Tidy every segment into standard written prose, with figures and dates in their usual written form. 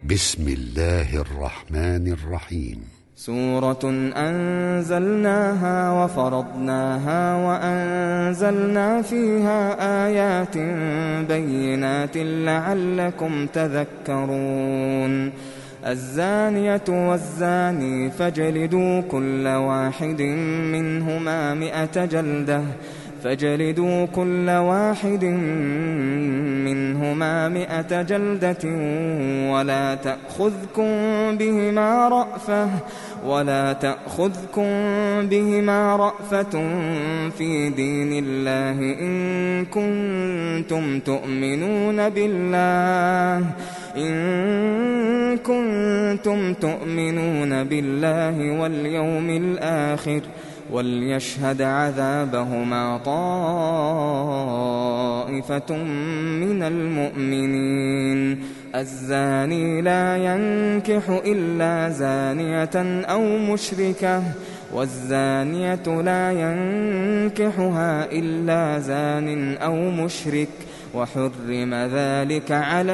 بسم الله الرحمن الرحيم. سورة أنزلناها وفرضناها وأنزلنا فيها آيات بينات لعلكم تذكرون. الزانية والزاني فاجلدوا كل واحد منهما 100 جلدة ولا تأخذكم بهما رأفة في دين الله إن كنتم تؤمنون بالله واليوم الآخر، وليشهد عذابهما طائفة من المؤمنين. الزاني لا ينكح إلا زانية أو مشركة، والزانية لا ينكحها إلا زان أو مشرك، وحرم ذلك على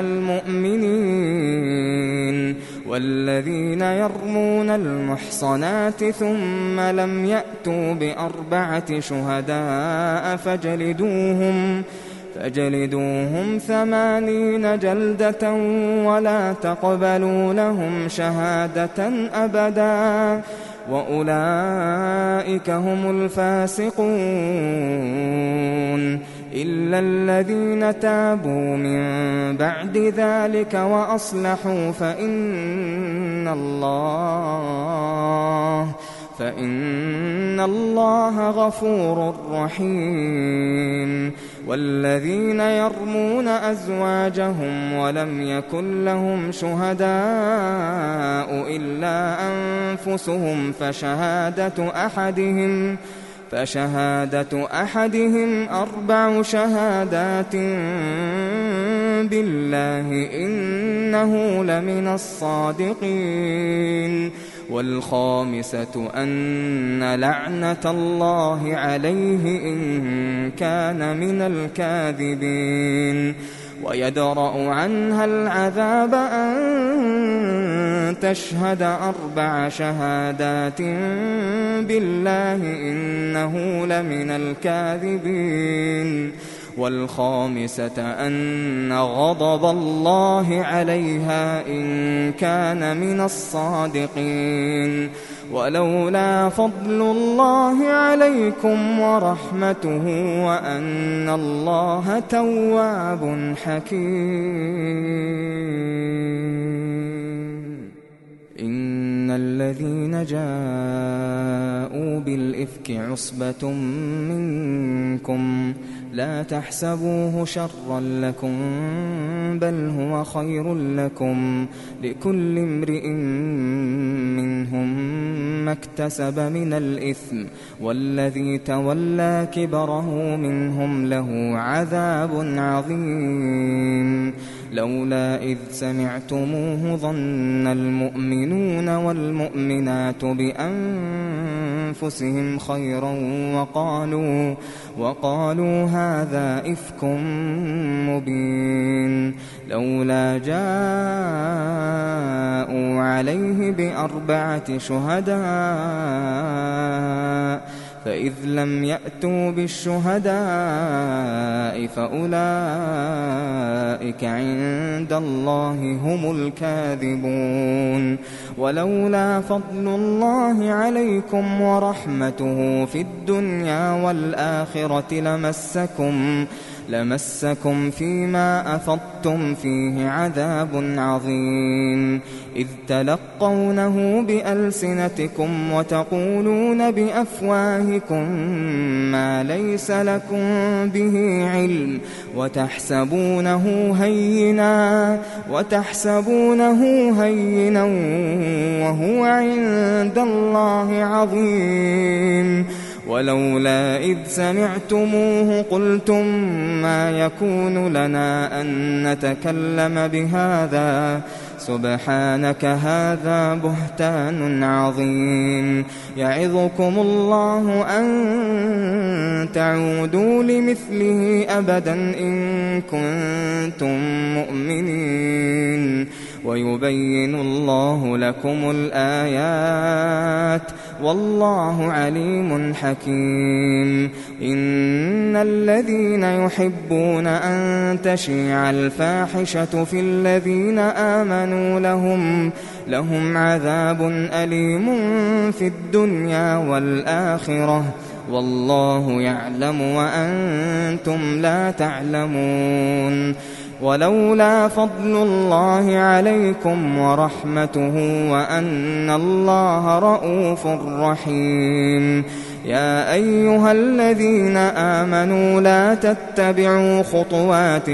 المؤمنين. والذين يرمون المحصنات ثم لم يأتوا ب4 شهداء فاجلدوهم 80 جلدة ولا تقبلوا لهم شهادة أبدا، وأولئك هم الفاسقون. إلا الذين تابوا من بعد ذلك وأصلحوا فإن الله غفور رحيم. والذين يرمون أزواجهم ولم يكن لهم شهداء إلا أنفسهم فشهادة أحدهم 4 شهادات بالله إنه لمن الصادقين. والخامسة أن لعنة الله عليه إن كان من الكاذبين. ويدرأ عنها العذاب أن تشهد 4 شهادات بالله إنه لمن الكاذبين. والخامسة أن غضب الله عليها إن كان من الصادقين. ولولا فضل الله عليكم ورحمته وأن الله تواب حكيم. إن الذين جاءوا بالإفك عصبة منكم لا تحسبوه شرا لكم بل هو خير لكم، لكل امرئ منهم ما اكتسب من الإثم، والذي تولى كبره منهم له عذاب عظيم. لولا إذ سمعتموه ظن المؤمنون والمؤمنات بأنفسهم خيرا وقالوا هذا إفك مبين. لولا جاءوا عليه ب4 شهداء فإذ لم يأتوا بالشهداء فأولئك عند الله هم الكاذبون. ولولا فضل الله عليكم ورحمته في الدنيا والآخرة لمسكم فيما أفضتم فيه عذاب عظيم. إذ تلقونه بألسنتكم وتقولون بأفواهكم ما ليس لكم به علم وتحسبونه هينا وهو عند الله عظيم. ولولا إذ سمعتموه قلتم ما يكون لنا أن نتكلم بهذا سبحانك هذا بهتان عظيم. يعظكم الله أن تعودوا لمثله أبدا إن كنتم مؤمنين. ويبين الله لكم الآيات والله عليم حكيم. إن الذين يحبون أن تشيع الفاحشة في الذين آمنوا لهم عذاب أليم في الدنيا والآخرة والله يعلم وأنتم لا تعلمون. ولولا فضل الله عليكم ورحمته وأن الله رءوف رحيم. يا أيها الذين آمنوا لا تتبعوا خطوات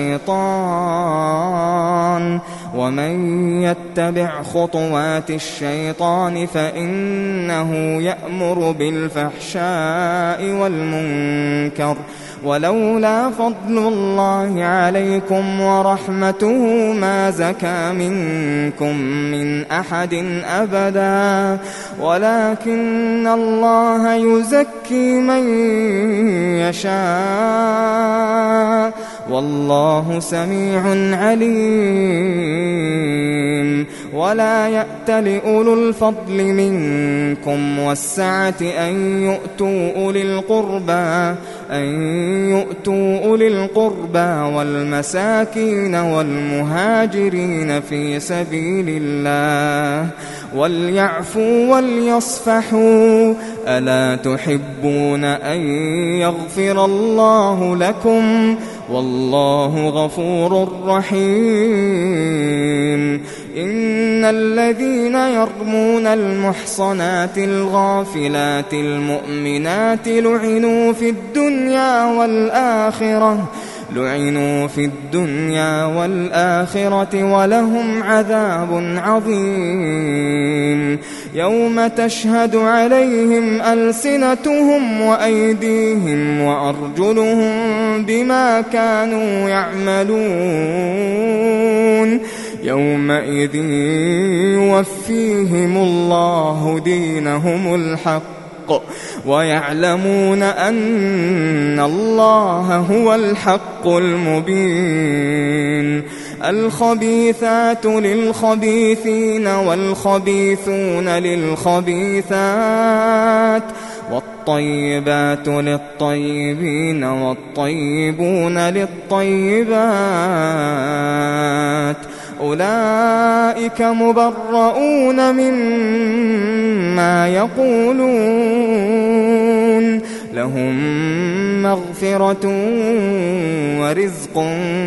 الشيطان ومن يتبع خطوات الشيطان فإنه يأمر بالفحشاء والمنكر. ولولا فضل الله عليكم ورحمته ما زكى منكم من أحد أبدا ولكن الله يزكي من يشاء والله سميع عليم. ولا يأت لأولو الفضل منكم والسعة أن يؤتوا أولي القربى والمساكين والمهاجرين في سبيل الله وليعفوا وليصفحوا ألا تحبون أن يغفر الله لكم والله غفور رحيم. إن الذين يرمون المحصنات الغافلات المؤمنات لعنوا في الدنيا والآخرة ولهم عذاب عظيم. يوم تشهد عليهم ألسنتهم وأيديهم وأرجلهم بما كانوا يعملون يومئذ يوفيهم الله دينهم الحق ويعلمون أن الله هو الحق المبين. الخبيثات للخبيثين والخبيثون للخبيثات والطيبات للطيبين والطيبون للطيبات أولئك مبرؤون مما يقولون لهم مغفرة ورزق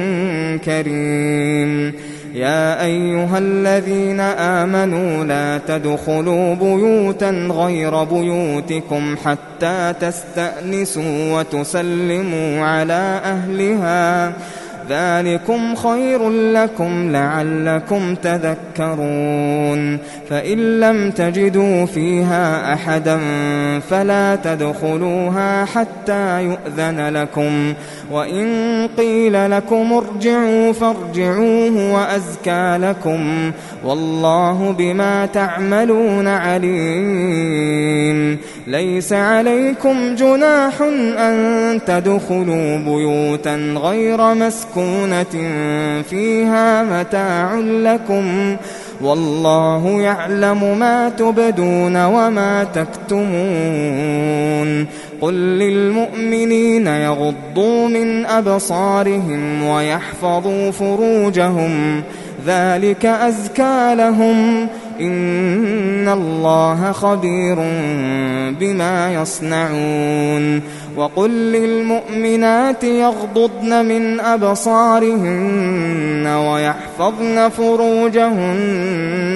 كريم. يا أيها الذين آمنوا لا تدخلوا بيوتا غير بيوتكم حتى تستأنسوا وتسلموا على أهلها ذلكم خير لكم لعلكم تذكرون. فإن لم تجدوا فيها أحدا فلا تدخلوها حتى يؤذن لكم وإن قيل لكم ارجعوا فارجعوا هو أزكى لكم والله بما تعملون عليم. ليس عليكم جناح أن تدخلوا بيوتا غير مسكونة فيها متاع لكم والله يعلم ما تبدون وما تكتمون. قل للمؤمنين يغضوا من أبصارهم ويحفظوا فروجهم ذلك أزكى لهم إن الله خبير بما يصنعون. وقل للمؤمنات يغضضن من أبصارهن ويحفظن فروجهن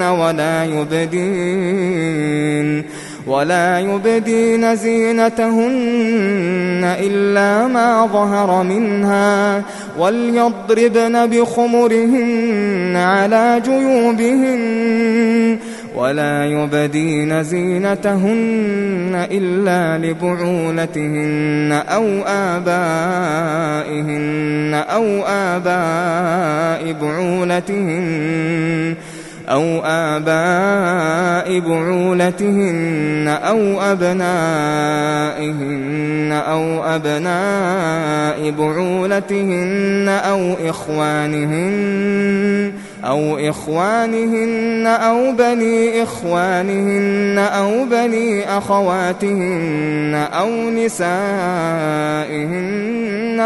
ولا يبدين زينتهن إلا ما ظهر منها وليضربن بخمرهن على جيوبهن ولا يبدين زينتهن إلا لبعولتهن أو آباء بعولتهن أو أبنائهن أو أبناء بعولتهن أو إخوانهن أو بني إخوانهن أو بني أخواتهن أو نسائهن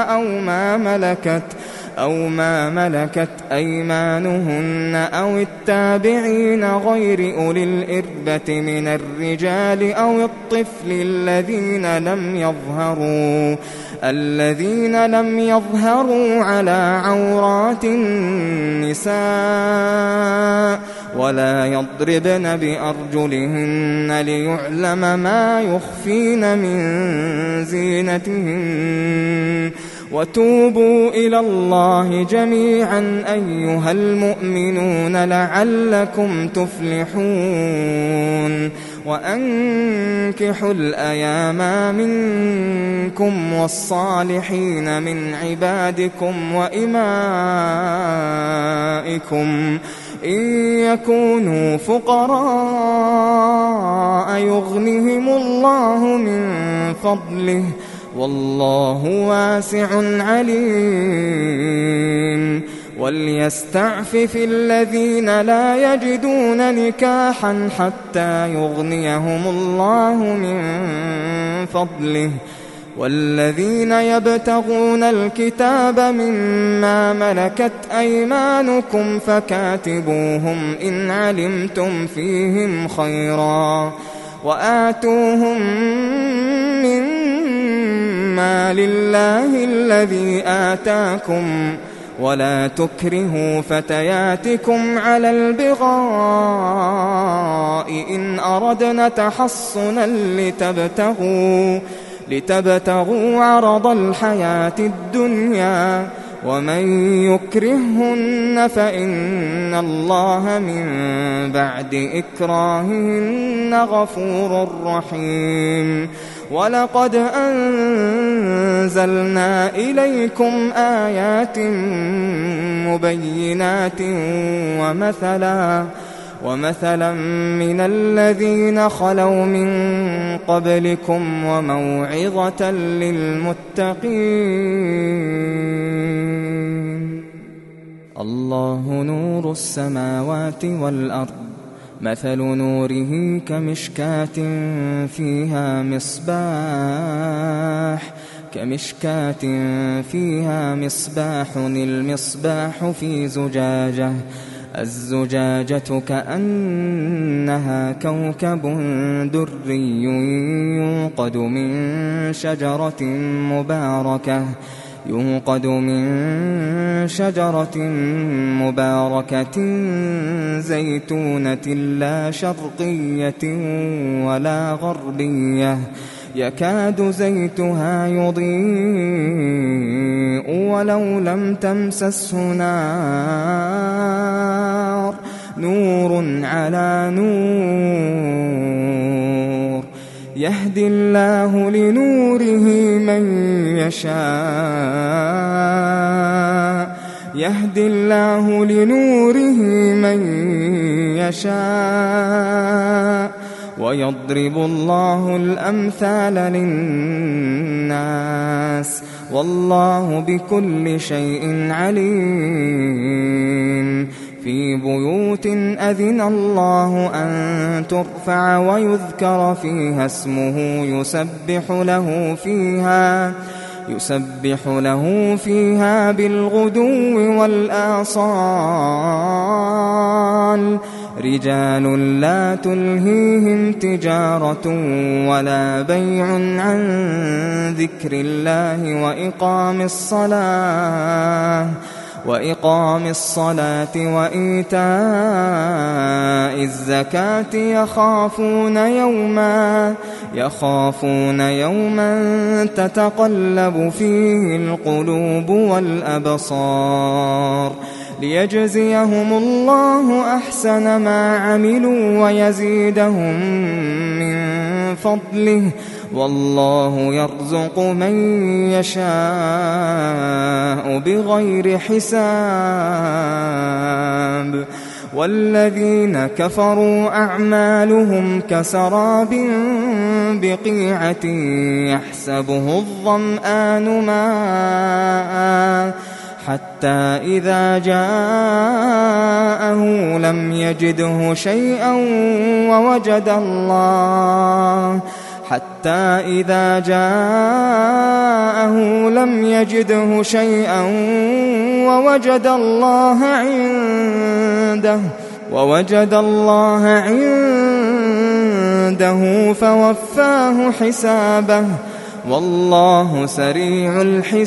أو ما ملكت أيمانهن أو التابعين غير أولي الإربة من الرجال أو الطفل الذين لم يظهروا على عورات النساء ولا يضربن بأرجلهن ليعلم ما يخفين من زينتهن وتوبوا إلى الله جميعا أيها المؤمنون لعلكم تفلحون وأنكحوا الأيام منكم والصالحين من عبادكم وإمائكم إن يكونوا فقراء يغنهم الله من فضله والله واسع عليم وليستعفف الذين لا يجدون نكاحا حتى يغنيهم الله من فضله والذين يبتغون الكتاب مما ملكت أيمانكم فكاتبوهم إن علمتم فيهم خيرا وآتوهم مما لله الذي آتاكم ولا تكرهوا فتياتكم على البغاء إن أردنا تحصنا لتبتغوا عرض الحياة الدنيا ومن يكرههن فإن الله من بعد إكراههن غفور رحيم ولقد أنزلنا إليكم آيات مبينات ومثلا من الذين خلوا من قبلكم وموعظة للمتقين الله نور السماوات والأرض مثل نوره كمشكاة فيها مصباح المصباح في زجاجة الزجاجة كأنها كوكب دري يوقد من شجرة مباركة زيتونة لا شرقية ولا غربية يكاد زيتها يضيء ولو لم تمسسه نار نور على نور يهدي الله لنوره من يشاء ويضرب الله الأمثال للناس والله بكل شيء عليم في بيوت أذن الله أن ترفع ويذكر فيها اسمه يسبح له فيها بالغدو والآصال رجال لا تلهيهم تجارة ولا بيع عن ذكر الله وإقام الصلاة وإيتاء الزكاة يخافون يوما تتقلب فيه القلوب والأبصار ليجزيهم الله أحسن ما عملوا ويزيدهم من فضله والله يرزق من يشاء بغير حساب والذين كفروا أعمالهم كسراب بقيعة يحسبه الظمآن ماء حتى إذا جاءه لم يجده شيئا ووجد الله عنده فوفاه حسابه والله سريع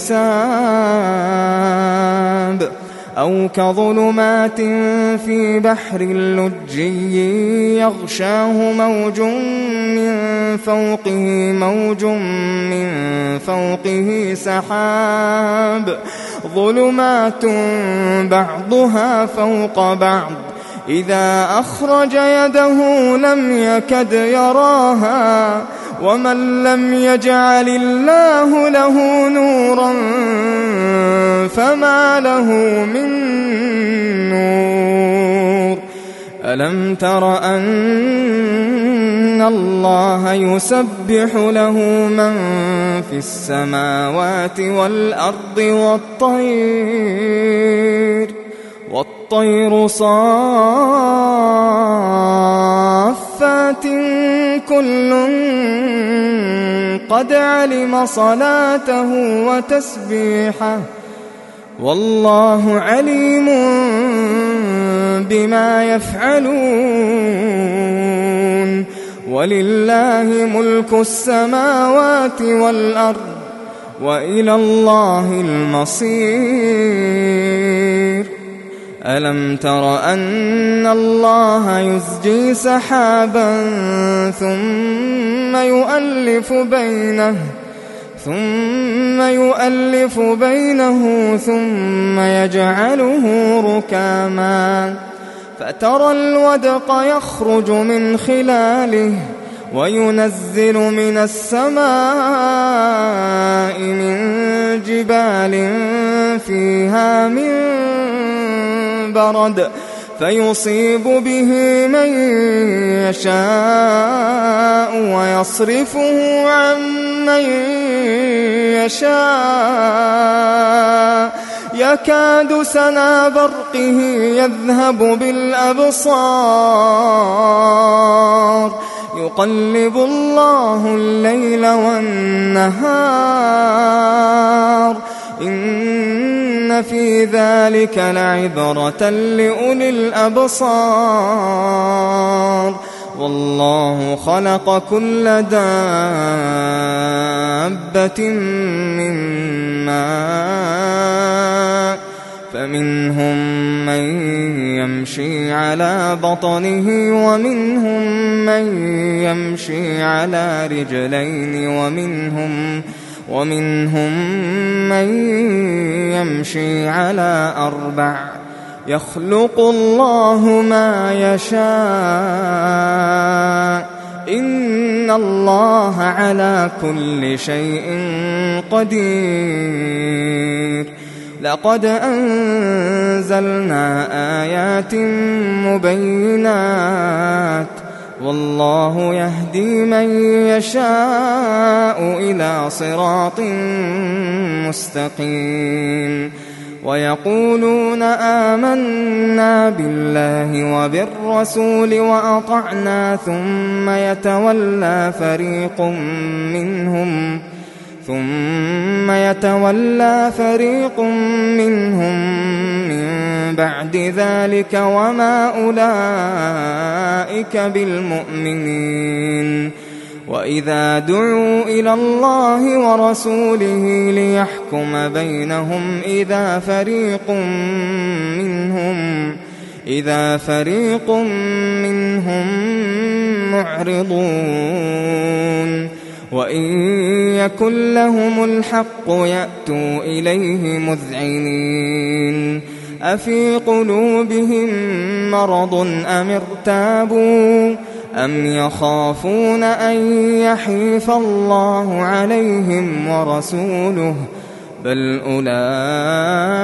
الحساب. أو كظلمات في بحر لجي يغشاه موج من فوقه سحاب ظلمات بعضها فوق بعض إذا أخرج يده لم يكد يراها ومن لم يجعل الله له نورا فما له من نور. ألم تر أن الله يسبح له من في السماوات والأرض والطير صافات كل قد علم صلاته وتسبيحه والله عليم بما يفعلون. ولله ملك السماوات والأرض وإلى الله المصير. ألم تر أن الله يزجي سحابا ثم يؤلف بينه ثم يجعله ركاما فترى الودق يخرج من خلاله وينزل من السماء من جبال فيها من برد فيصيب به من يشاء ويصرفه عن من يشاء يكاد سنا برقه يذهب بالأبصار يقلب الله الليل والنهار إن في ذلك لعبرة لأولي الأبصار. والله خلق كل دابة من ماء فمنهم من يمشي على بطنه ومنهم من يمشي على رجلين ومنهم من يمشي على 4 يخلق الله ما يشاء إن الله على كل شيء قدير. لقد أنزلنا آيات مبينات والله يهدي من يشاء إلى صراط مستقيم. ويقولون آمنا بالله وبالرسول وأطعنا ثم يتولى فريق منهم من بعد ذلك وما أولئك بالمؤمنين. وإذا دعوا إلى الله ورسوله ليحكم بينهم إذا فريق منهم معرضون. وإن يكن لهم الحق يأتوا إليه مذعنين. أفي قلوبهم مرض أم ارتابوا أم يخافون أن يحيف الله عليهم ورسوله بل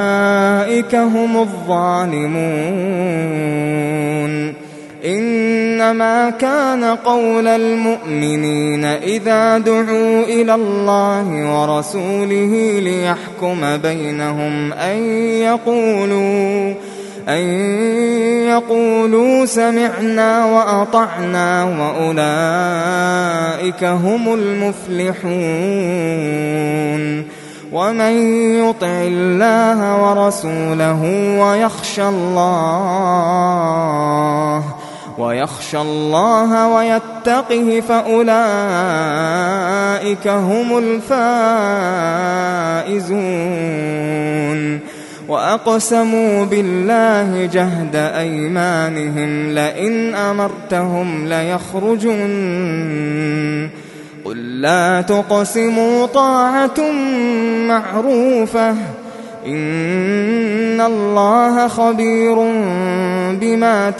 أولئك هم الظالمون. إن إنما كان قول المؤمنين إذا دعوا إلى الله ورسوله ليحكم بينهم أن يقولوا سمعنا وأطعنا وأولئك هم المفلحون. ومن يطع الله ورسوله ويخشى الله ويتقه فأولئك هم الفائزون. وأقسموا بالله جهد أيمانهم لئن أمرتهم ليخرجن قل لا تقسموا طاعة معروفة إن الله خبير بما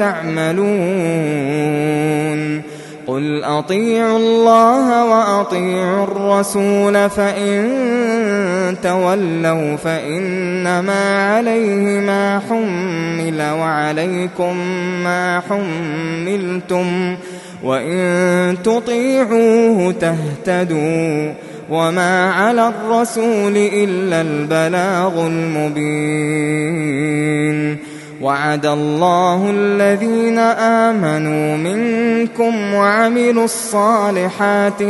تعملون. قل أطيعوا الله وأطيعوا الرسول فإن تولوا فإنما عليه ما حمل وعليكم ما حملتم وإن تطيعوه تهتدوا وما على الرسول إلا البلاغ المبين. وعد الله الذين آمنوا منكم وعملوا الصالحات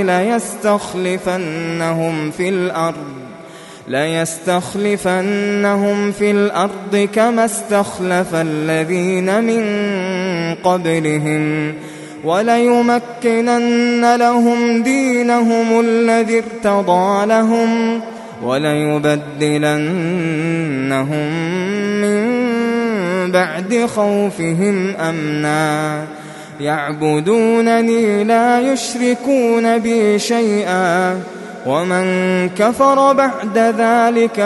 ليستخلفنهم في الأرض كما استخلف الذين من قبلهم وليمكنن لهم دينهم الذي ارتضى لهم وليبدلنهم من بعد خوفهم أمنا يعبدونني لا يشركون بي شيئا ومن كفر بعد ذلك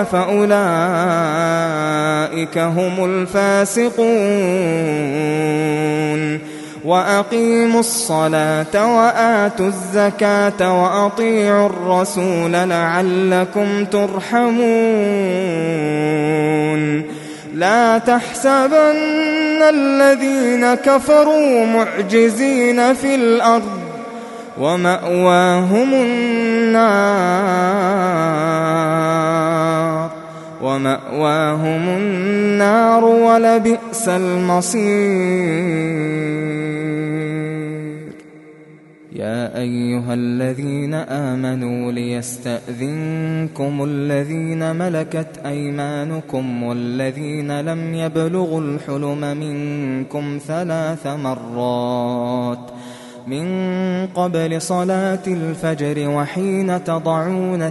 فأولئك هم الفاسقون. وأقيموا الصلاة وآتوا الزكاة وأطيعوا الرسول لعلكم ترحمون. لا تحسبن الذين كفروا معجزين في الأرض ومأواهم النار ولبئس المصير. يا أيها الذين آمنوا ليستأذنكم الذين ملكت أيمانكم والذين لم يبلغوا الحلم منكم 3 مرات من قبل صلاة الفجر وحين تضعون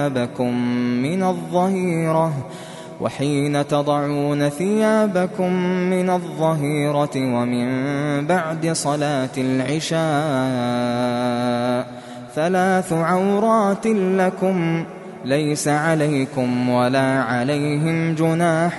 ثيابكم من الظهيرة ومن بعد صلاة العشاء 3 عورات لكم ليس عليكم ولا عليهم جناح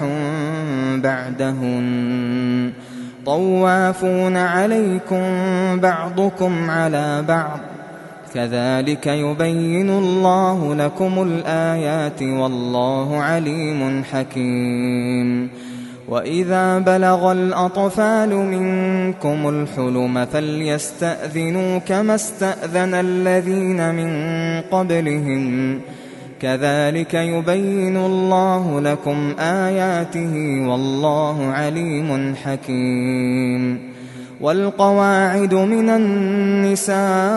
بعدهن طوافون عليكم بعضكم على بعض كذلك يبين الله لكم الآيات والله عليم حكيم. وإذا بلغ الأطفال منكم الحلم فليستأذنوا كما استأذن الذين من قبلهم كذلك يبين الله لكم آياته والله عليم حكيم. والقواعد من النساء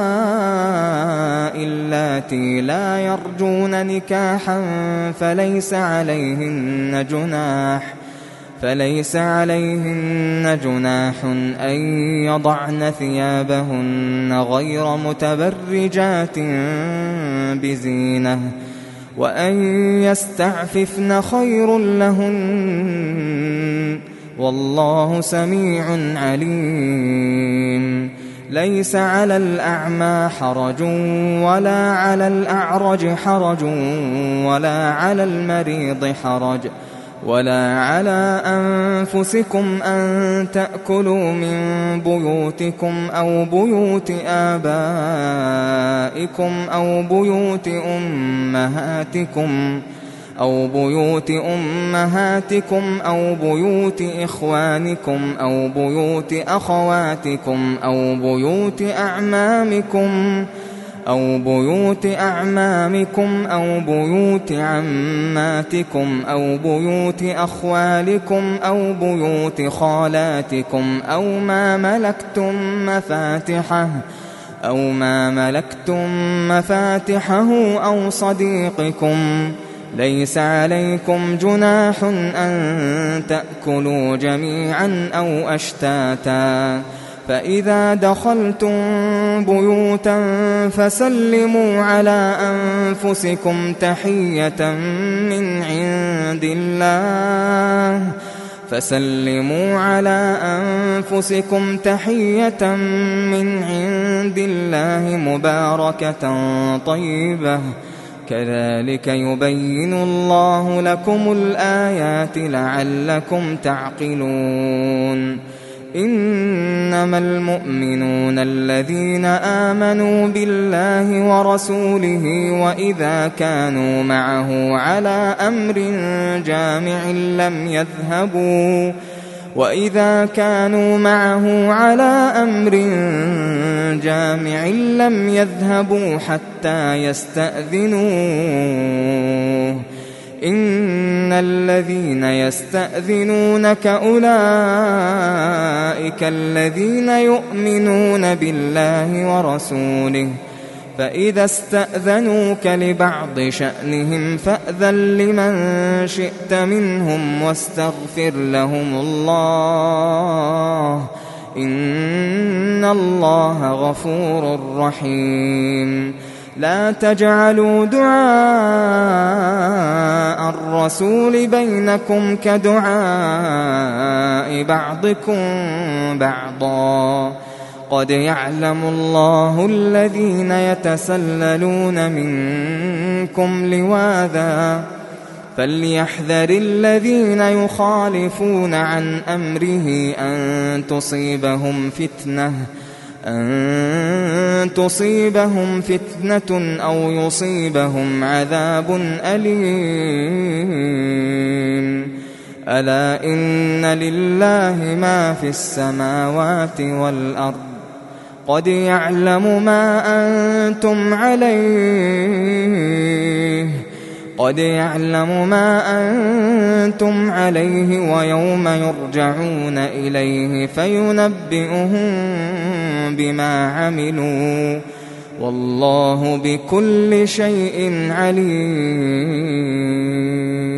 اللاتي لا يرجون نكاحا فليس عليهن جناح أن يضعن ثيابهن غير متبرجات بزينة وأن يستعففن خير لهن والله سميع عليم. ليس على الأعمى حرج ولا على الأعرج حرج ولا على المريض حرج ولا على أنفسكم أن تأكلوا من بيوتكم أو بيوت آبائكم أو بيوت أمهاتكم أو بيوت أمهاتكم أو بيوت إخوانكم أو بيوت أخواتكم أو بيوت أعمامكم أو بيوت عماتكم أو بيوت أخوالكم أو بيوت خالاتكم أو ما ملكتم مفاتحه أو صديقكم. ليس عليكم جناح أن تأكلوا جميعا أو أشتاتا، فإذا دخلتم بيوتا فسلموا على أنفسكم تحية من عند الله مباركة طيبة، كذلك يبين الله لكم الآيات لعلكم تعقلون. إنما المؤمنون الذين آمنوا بالله ورسوله وإذا كانوا معه على أمر جامع لم يذهبوا حتى يستأذنوه. إن الذين يستأذنونك أولئك الذين يؤمنون بالله ورسوله، فإذا استأذنوك لبعض شأنهم فأذن لمن شئت منهم واستغفر لهم الله، إن الله غفور رحيم. لا تجعلوا دعاء الرسول بينكم كدعاء بعضكم بعضا، قد يعلم الله الذين يتسللون منكم لواذا، فليحذر الذين يخالفون عن أمره أن تصيبهم فتنة أو يصيبهم عذاب أليم. ألا إن لله ما في السماوات والأرض، قد يعلم ما أنتم عليه ويوم يرجعون إليه فينبئهم بما عملوا، والله بكل شيء عليم.